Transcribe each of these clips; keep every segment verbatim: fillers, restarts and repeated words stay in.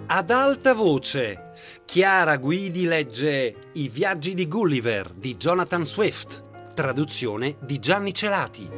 Ad alta voce, Chiara Guidi legge I viaggi di Gulliver di Jonathan Swift, traduzione di Gianni Celati.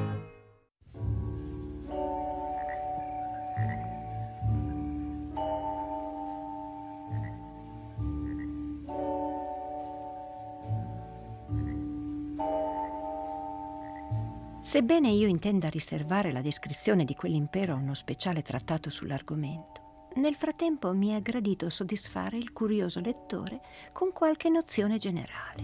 Sebbene io intenda riservare la descrizione di quell'impero a uno speciale trattato sull'argomento, nel frattempo mi è gradito soddisfare il curioso lettore con qualche nozione generale.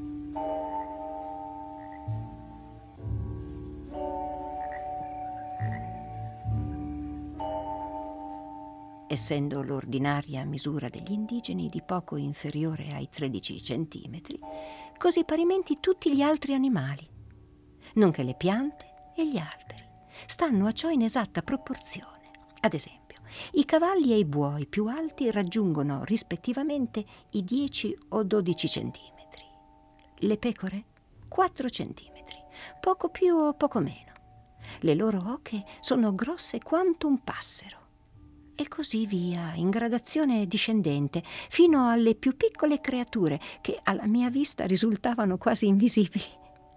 Essendo l'ordinaria misura degli indigeni di poco inferiore ai tredici centimetri, così parimenti tutti gli altri animali, nonché le piante e gli alberi, stanno a ciò in esatta proporzione. Ad esempio, i cavalli e i buoi più alti raggiungono rispettivamente i dieci o dodici centimetri. Le pecore quattro centimetri, poco più o poco meno. Le loro oche sono grosse quanto un passero. E così via, in gradazione discendente, fino alle più piccole creature che alla mia vista risultavano quasi invisibili.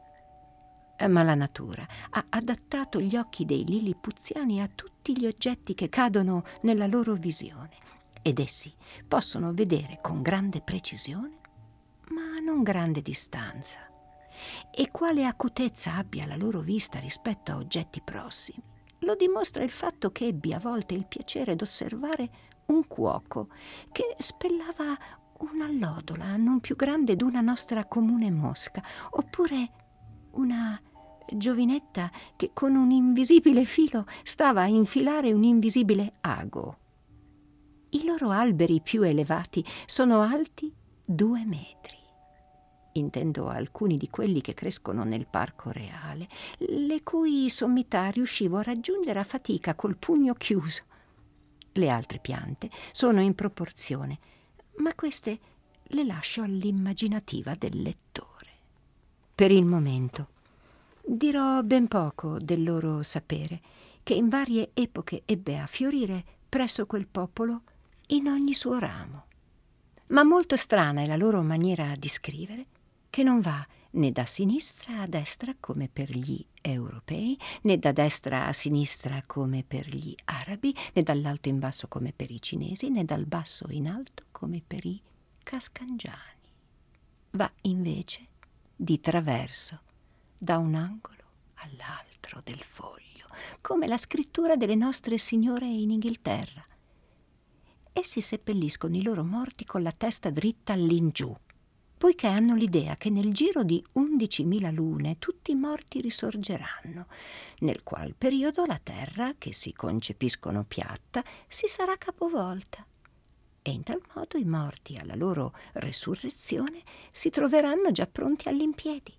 Ma la natura ha adattato gli occhi dei lilipuziani a tutti gli oggetti che cadono nella loro visione, ed essi possono vedere con grande precisione, ma non grande distanza. E quale acutezza abbia la loro vista rispetto a oggetti prossimi lo dimostra il fatto che ebbi a volte il piacere d'osservare un cuoco che spellava un'allodola non più grande d'una nostra comune mosca, oppure una giovinetta che con un invisibile filo stava a infilare un invisibile ago. I loro alberi più elevati sono alti due metri. Intendo alcuni di quelli che crescono nel parco reale, le cui sommità riuscivo a raggiungere a fatica col pugno chiuso. Le altre piante sono in proporzione, ma queste le lascio all'immaginativa del lettore. Per il momento dirò ben poco del loro sapere, che in varie epoche ebbe a fiorire presso quel popolo in ogni suo ramo. Ma molto strana è la loro maniera di scrivere, che non va né da sinistra a destra come per gli europei, né da destra a sinistra come per gli arabi, né dall'alto in basso come per i cinesi, né dal basso in alto come per i cascangiani. Va invece di traverso da un angolo all'altro del foglio, come la scrittura delle nostre signore in Inghilterra. Essi seppelliscono i loro morti con la testa dritta all'ingiù, poiché hanno l'idea che nel giro di undicimila lune tutti i morti risorgeranno, nel qual periodo la terra, che si concepiscono piatta, si sarà capovolta. E in tal modo i morti alla loro resurrezione si troveranno già pronti all'impiedi.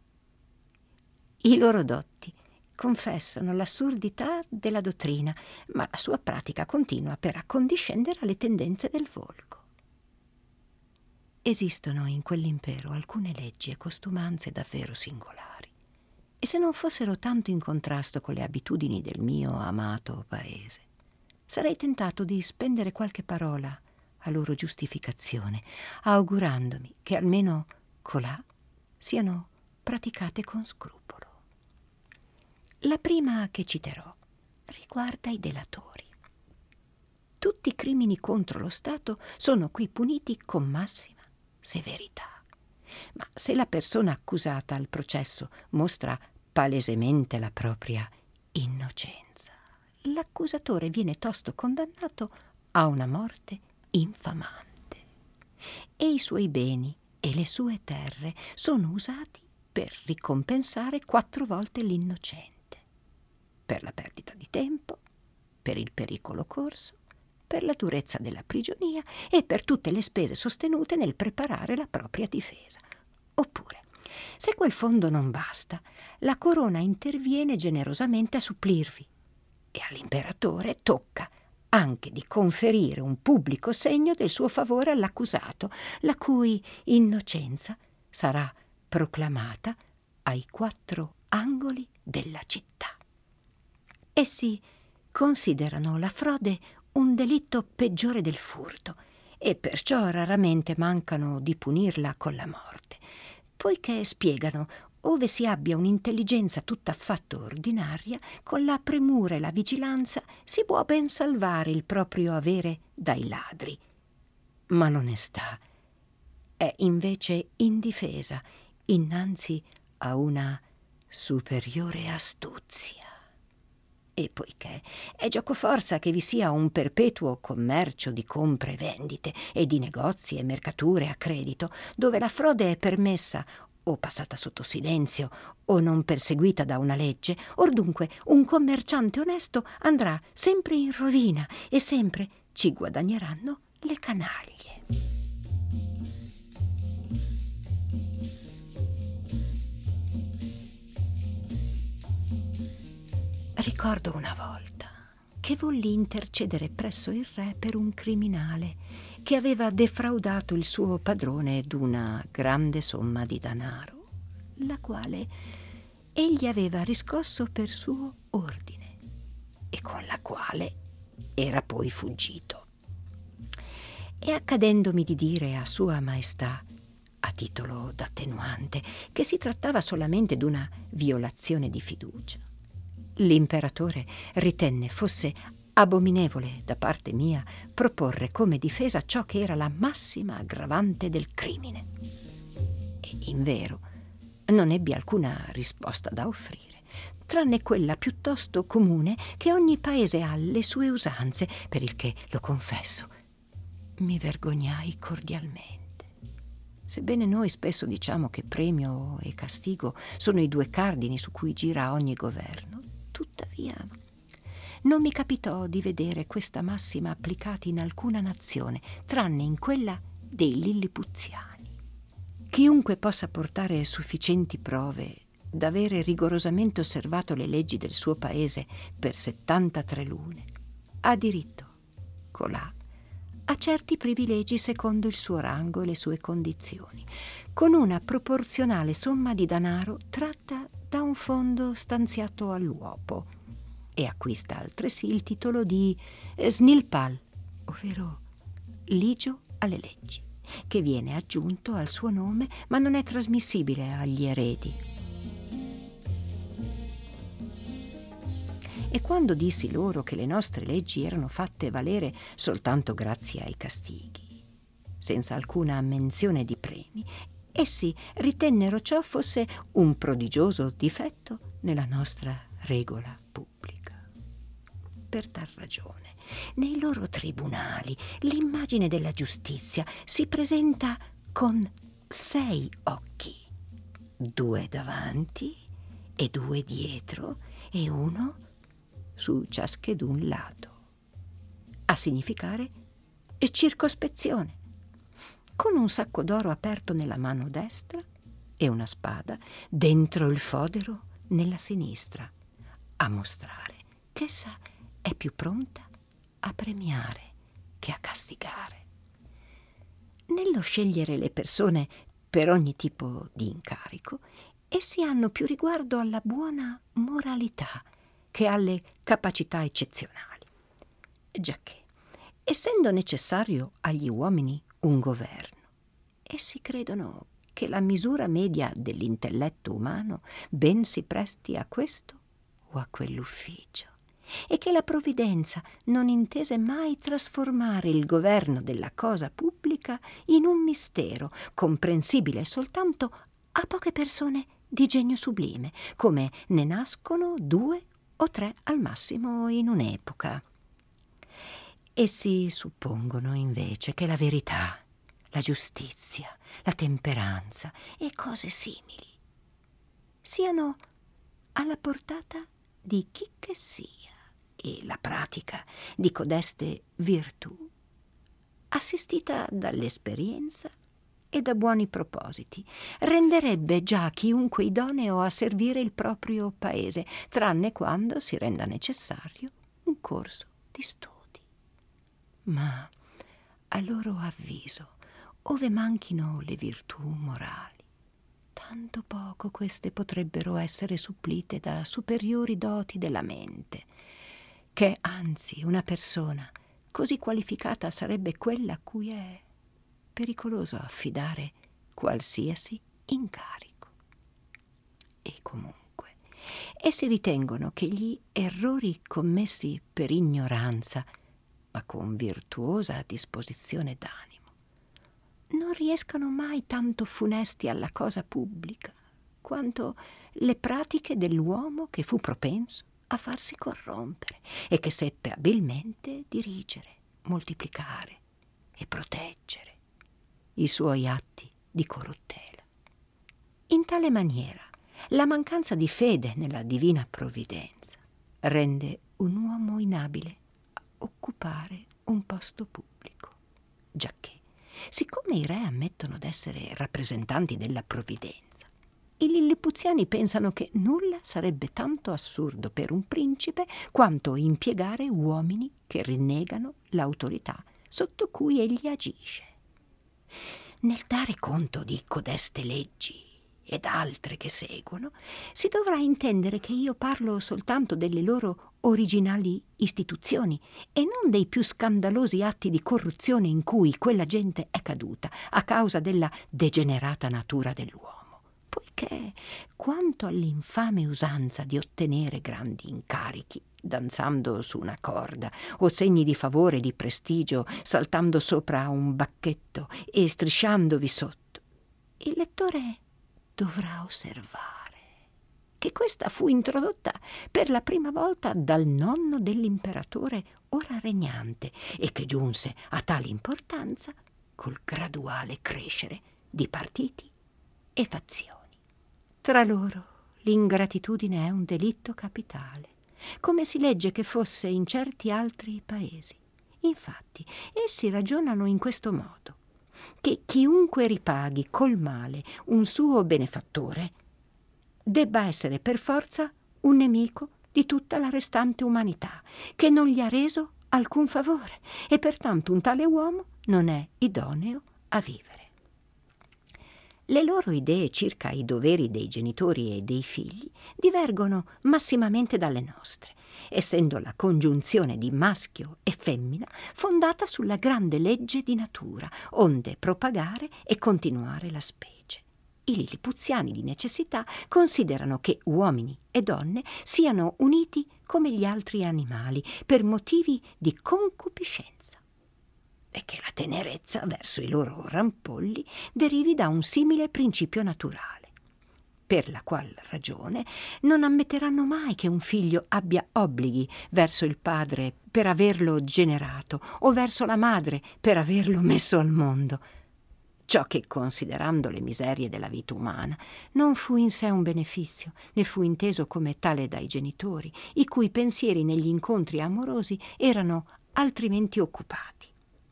I loro dotti confessano l'assurdità della dottrina, ma la sua pratica continua per accondiscendere alle tendenze del volgo. Esistono in quell'impero alcune leggi e costumanze davvero singolari, e se non fossero tanto in contrasto con le abitudini del mio amato paese, sarei tentato di spendere qualche parola a loro giustificazione, augurandomi che almeno colà siano praticate con scrupolo. La prima che citerò riguarda i delatori. Tutti i crimini contro lo Stato sono qui puniti con massima severità. Ma se la persona accusata al processo mostra palesemente la propria innocenza, l'accusatore viene tosto condannato a una morte infamante e i suoi beni e le sue terre sono usati per ricompensare quattro volte l'innocente, per la perdita di tempo, per il pericolo corso, per la durezza della prigionia e per tutte le spese sostenute nel preparare la propria difesa. Oppure, se quel fondo non basta, la corona interviene generosamente a supplirvi e all'imperatore tocca anche di conferire un pubblico segno del suo favore all'accusato, la cui innocenza sarà proclamata ai quattro angoli della città. Essi considerano la frode un delitto peggiore del furto e perciò raramente mancano di punirla con la morte, poiché spiegano, ove si abbia un'intelligenza tutt'affatto ordinaria, con la premura e la vigilanza si può ben salvare il proprio avere dai ladri. Ma l'onestà è invece indifesa innanzi a una superiore astuzia. E poiché è giocoforza che vi sia un perpetuo commercio di compre e vendite e di negozi e mercature a credito, dove la frode è permessa o passata sotto silenzio o non perseguita da una legge, or dunque un commerciante onesto andrà sempre in rovina e sempre ci guadagneranno le canaglie. Ricordo una volta che volli intercedere presso il re per un criminale che aveva defraudato il suo padrone d'una grande somma di danaro, la quale egli aveva riscosso per suo ordine e con la quale era poi fuggito. E accadendomi di dire a Sua Maestà, a titolo d'attenuante, che si trattava solamente d'una violazione di fiducia, l'imperatore ritenne fosse abominevole da parte mia proporre come difesa ciò che era la massima aggravante del crimine. E invero non ebbi alcuna risposta da offrire, tranne quella piuttosto comune che ogni paese ha le sue usanze, per il che, lo confesso, mi vergognai cordialmente. Sebbene noi spesso diciamo che premio e castigo sono i due cardini su cui gira ogni governo, tuttavia non mi capitò di vedere questa massima applicata in alcuna nazione, tranne in quella dei Lillipuziani. Chiunque possa portare sufficienti prove d'avere rigorosamente osservato le leggi del suo paese per settantatré lune ha diritto, colà, a certi privilegi secondo il suo rango e le sue condizioni, con una proporzionale somma di danaro tratta da un fondo stanziato all'uopo, e acquista altresì il titolo di snilpal, ovvero ligio alle leggi, che viene aggiunto al suo nome ma non è trasmissibile agli eredi. E quando dissi loro che le nostre leggi erano fatte valere soltanto grazie ai castighi, senza alcuna menzione di premi, essi ritennero ciò fosse un prodigioso difetto nella nostra regola pubblica. Per tal ragione, nei loro tribunali l'immagine della giustizia si presenta con sei occhi, due davanti e due dietro e uno su ciaschedun lato, a significare circospezione, con un sacco d'oro aperto nella mano destra e una spada dentro il fodero nella sinistra, a mostrare che essa è più pronta a premiare che a castigare. Nello scegliere le persone per ogni tipo di incarico, essi hanno più riguardo alla buona moralità che alle capacità eccezionali, giacché, essendo necessario agli uomini un governo, essi credono che la misura media dell'intelletto umano ben si presti a questo o a quell'ufficio, e che la provvidenza non intese mai trasformare il governo della cosa pubblica in un mistero comprensibile soltanto a poche persone di genio sublime, come ne nascono due o tre al massimo in un'epoca. Essi suppongono invece che la verità, la giustizia, la temperanza e cose simili siano alla portata di chi che sia, e la pratica di codeste virtù, assistita dall'esperienza e da buoni propositi, renderebbe già chiunque idoneo a servire il proprio paese, tranne quando si renda necessario un corso di studi. Ma a loro avviso, ove manchino le virtù morali, tanto poco queste potrebbero essere supplite da superiori doti della mente, che anzi una persona così qualificata sarebbe quella a cui è pericoloso affidare qualsiasi incarico. E comunque, essi ritengono che gli errori commessi per ignoranza, ma con virtuosa disposizione d'animo, non riescano mai tanto funesti alla cosa pubblica quanto le pratiche dell'uomo che fu propenso a farsi corrompere e che seppe abilmente dirigere, moltiplicare e proteggere i suoi atti di corruttela. In tale maniera, la mancanza di fede nella divina provvidenza rende un uomo inabile a occupare un posto pubblico, giacché, siccome i re ammettono d'essere rappresentanti della provvidenza, i lillipuziani pensano che nulla sarebbe tanto assurdo per un principe quanto impiegare uomini che rinnegano l'autorità sotto cui egli agisce. Nel dare conto di codeste leggi ed altre che seguono, si dovrà intendere che io parlo soltanto delle loro originali istituzioni e non dei più scandalosi atti di corruzione in cui quella gente è caduta a causa della degenerata natura dell'uomo. Poiché, quanto all'infame usanza di ottenere grandi incarichi, danzando su una corda, o segni di favore e di prestigio, saltando sopra un bacchetto e strisciandovi sotto, il lettore dovrà osservare che questa fu introdotta per la prima volta dal nonno dell'imperatore ora regnante e che giunse a tale importanza col graduale crescere di partiti e fazioni. Tra loro l'ingratitudine è un delitto capitale, come si legge che fosse in certi altri paesi. Infatti, essi ragionano in questo modo, che chiunque ripaghi col male un suo benefattore debba essere per forza un nemico di tutta la restante umanità, che non gli ha reso alcun favore, e pertanto un tale uomo non è idoneo a vivere. Le loro idee circa i doveri dei genitori e dei figli divergono massimamente dalle nostre, essendo la congiunzione di maschio e femmina fondata sulla grande legge di natura, onde propagare e continuare la specie. I lilipuziani di necessità considerano che uomini e donne siano uniti come gli altri animali per motivi di concupiscenza, e che la tenerezza verso i loro rampolli derivi da un simile principio naturale, per la qual ragione non ammetteranno mai che un figlio abbia obblighi verso il padre per averlo generato o verso la madre per averlo messo al mondo. Ciò che, considerando le miserie della vita umana, non fu in sé un beneficio, né fu inteso come tale dai genitori, i cui pensieri negli incontri amorosi erano altrimenti occupati.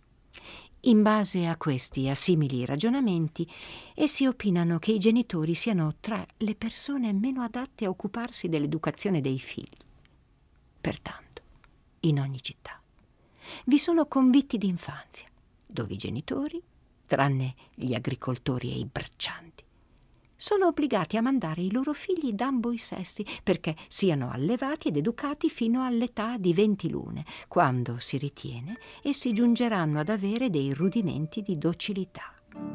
In base a questi assimili ragionamenti, essi opinano che i genitori siano tra le persone meno adatte a occuparsi dell'educazione dei figli. Pertanto, in ogni città vi sono convitti d'infanzia, dove i genitori, tranne gli agricoltori e i braccianti, sono obbligati a mandare i loro figli d'ambo i sessi perché siano allevati ed educati fino all'età di venti lune, quando si ritiene essi giungeranno ad avere dei rudimenti di docilità.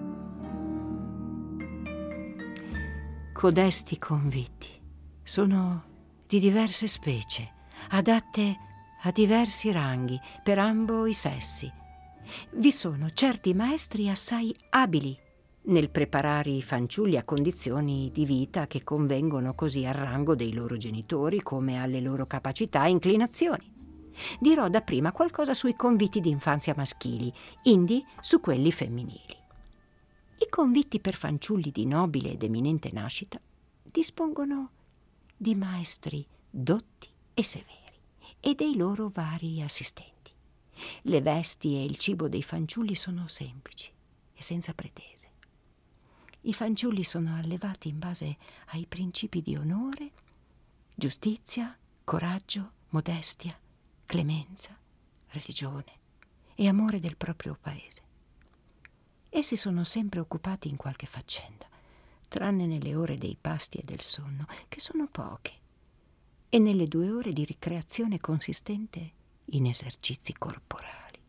Codesti convitti sono di diverse specie, adatte a diversi ranghi per ambo i sessi. Vi sono certi maestri assai abili nel preparare i fanciulli a condizioni di vita che convengono così al rango dei loro genitori come alle loro capacità e inclinazioni. Dirò dapprima qualcosa sui convitti d'infanzia maschili, indi su quelli femminili. I convitti per fanciulli di nobile ed eminente nascita dispongono di maestri dotti e severi e dei loro vari assistenti. Le vesti e il cibo dei fanciulli sono semplici e senza pretese. I fanciulli sono allevati in base ai principi di onore, giustizia, coraggio, modestia, clemenza, religione e amore del proprio paese. Essi sono sempre occupati in qualche faccenda, tranne nelle ore dei pasti e del sonno, che sono poche, e nelle due ore di ricreazione consistente in esercizi corporali.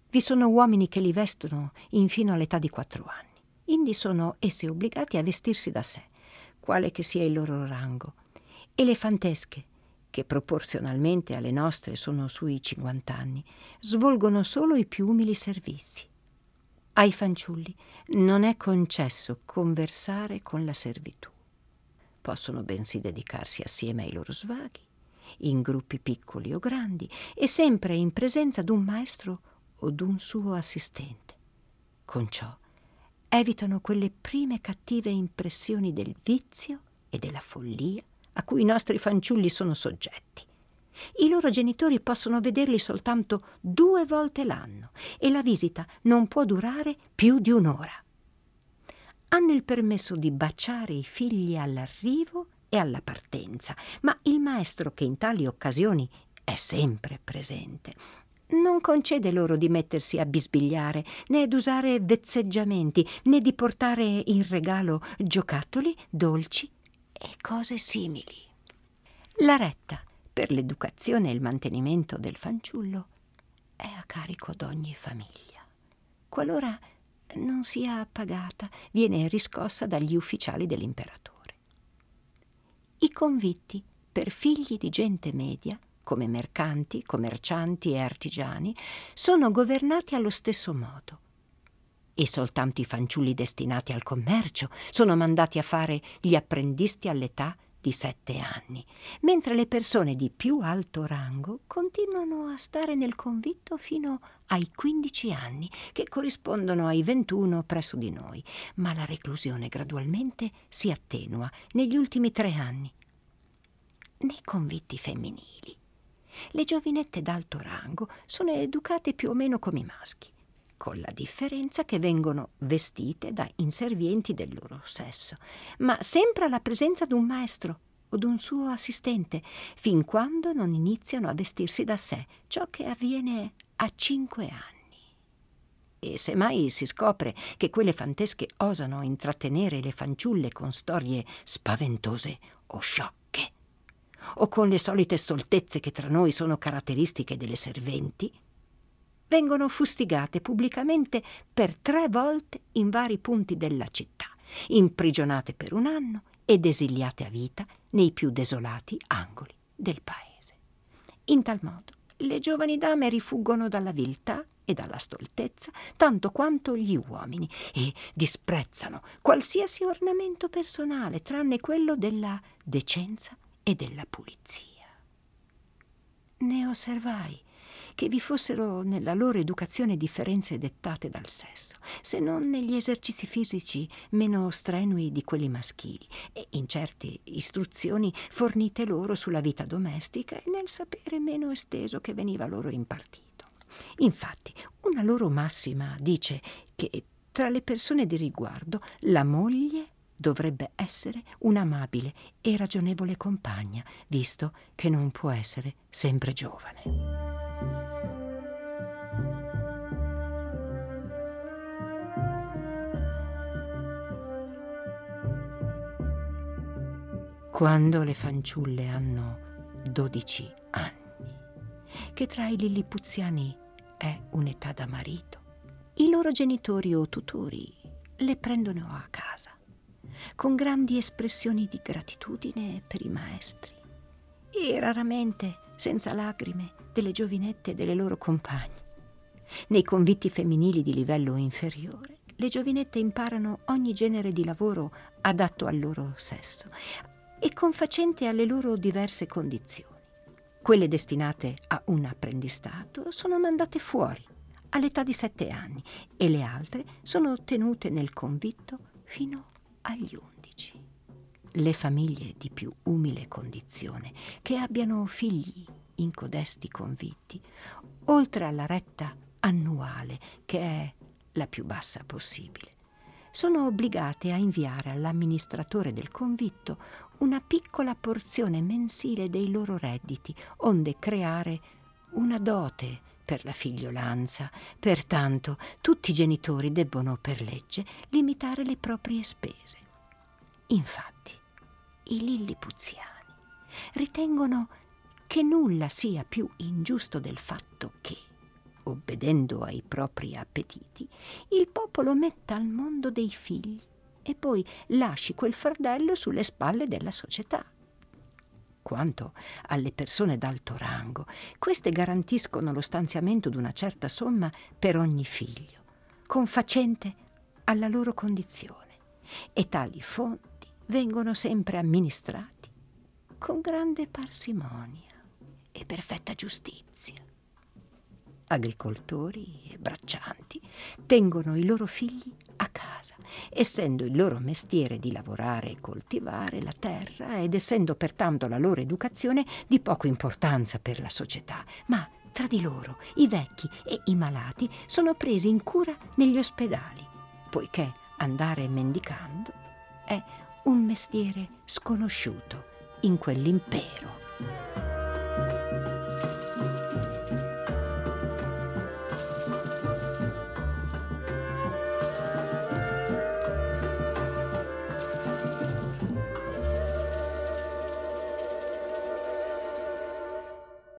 Vi sono uomini che li vestono infino all'età di quattro anni. Indi sono essi obbligati a vestirsi da sé, quale che sia il loro rango. E le fantesche, che proporzionalmente alle nostre sono sui cinquanta anni, svolgono solo i più umili servizi. Ai fanciulli non è concesso conversare con la servitù. Possono bensì dedicarsi assieme ai loro svaghi, in gruppi piccoli o grandi, e sempre in presenza d'un maestro o d'un suo assistente. Con ciò evitano quelle prime cattive impressioni del vizio e della follia a cui i nostri fanciulli sono soggetti. I loro genitori possono vederli soltanto due volte l'anno e la visita non può durare più di un'ora. Hanno il permesso di baciare i figli all'arrivo e alla partenza, ma il maestro, che in tali occasioni è sempre presente, non concede loro di mettersi a bisbigliare, né d'usare vezzeggiamenti, né di portare in regalo giocattoli, dolci e cose simili. La retta per l'educazione e il mantenimento del fanciullo è a carico d'ogni famiglia. Qualora non sia pagata, viene riscossa dagli ufficiali dell'imperatore. I convitti per figli di gente media, come mercanti, commercianti e artigiani, sono governati allo stesso modo. E soltanto i fanciulli destinati al commercio sono mandati a fare gli apprendisti all'età di sette anni, mentre le persone di più alto rango continuano a stare nel convitto fino ai quindici anni, che corrispondono ai ventuno presso di noi, ma la reclusione gradualmente si attenua negli ultimi tre anni. Nei convitti femminili, le giovinette d'alto rango sono educate più o meno come i maschi, con la differenza che vengono vestite da inservienti del loro sesso, ma sempre alla presenza d'un maestro o d'un suo assistente, fin quando non iniziano a vestirsi da sé, ciò che avviene a cinque anni. E se mai si scopre che quelle fantesche osano intrattenere le fanciulle con storie spaventose o sciocche, o con le solite stoltezze che tra noi sono caratteristiche delle serventi, vengono fustigate pubblicamente per tre volte in vari punti della città, imprigionate per un anno ed esiliate a vita nei più desolati angoli del paese. In tal modo le giovani dame rifuggono dalla viltà e dalla stoltezza tanto quanto gli uomini e disprezzano qualsiasi ornamento personale tranne quello della decenza e della pulizia. Ne osservai che vi fossero nella loro educazione differenze dettate dal sesso, se non negli esercizi fisici meno strenui di quelli maschili e in certe istruzioni fornite loro sulla vita domestica e nel sapere meno esteso che veniva loro impartito. Infatti, una loro massima dice che tra le persone di riguardo la moglie dovrebbe essere un'amabile e ragionevole compagna, visto che non può essere sempre giovane. Quando le fanciulle hanno dodici anni, che tra i lillipuziani è un'età da marito, i loro genitori o tutori le prendono a casa, con grandi espressioni di gratitudine per i maestri, e raramente senza lacrime delle giovinette e delle loro compagne. Nei convitti femminili di livello inferiore, le giovinette imparano ogni genere di lavoro adatto al loro sesso e confacente alle loro diverse condizioni. Quelle destinate a un apprendistato sono mandate fuori all'età di sette anni e le altre sono tenute nel convitto fino agli undici. Le famiglie di più umile condizione che abbiano figli in codesti convitti, oltre alla retta annuale, che è la più bassa possibile, sono obbligate a inviare all'amministratore del convitto una piccola porzione mensile dei loro redditi, onde creare una dote per la figliolanza. Pertanto tutti i genitori debbono per legge limitare le proprie spese. Infatti, i lillipuziani ritengono che nulla sia più ingiusto del fatto che, obbedendo ai propri appetiti, il popolo metta al mondo dei figli e poi lasci quel fardello sulle spalle della società. Quanto alle persone d'alto rango, queste garantiscono lo stanziamento di una certa somma per ogni figlio, confacente alla loro condizione, e tali fondi vengono sempre amministrati con grande parsimonia e perfetta giustizia. Agricoltori e braccianti tengono i loro figli a casa, essendo il loro mestiere di lavorare e coltivare la terra ed essendo pertanto la loro educazione di poca importanza per la società, ma tra di loro i vecchi e i malati sono presi in cura negli ospedali, poiché andare mendicando è un mestiere sconosciuto in quell'impero.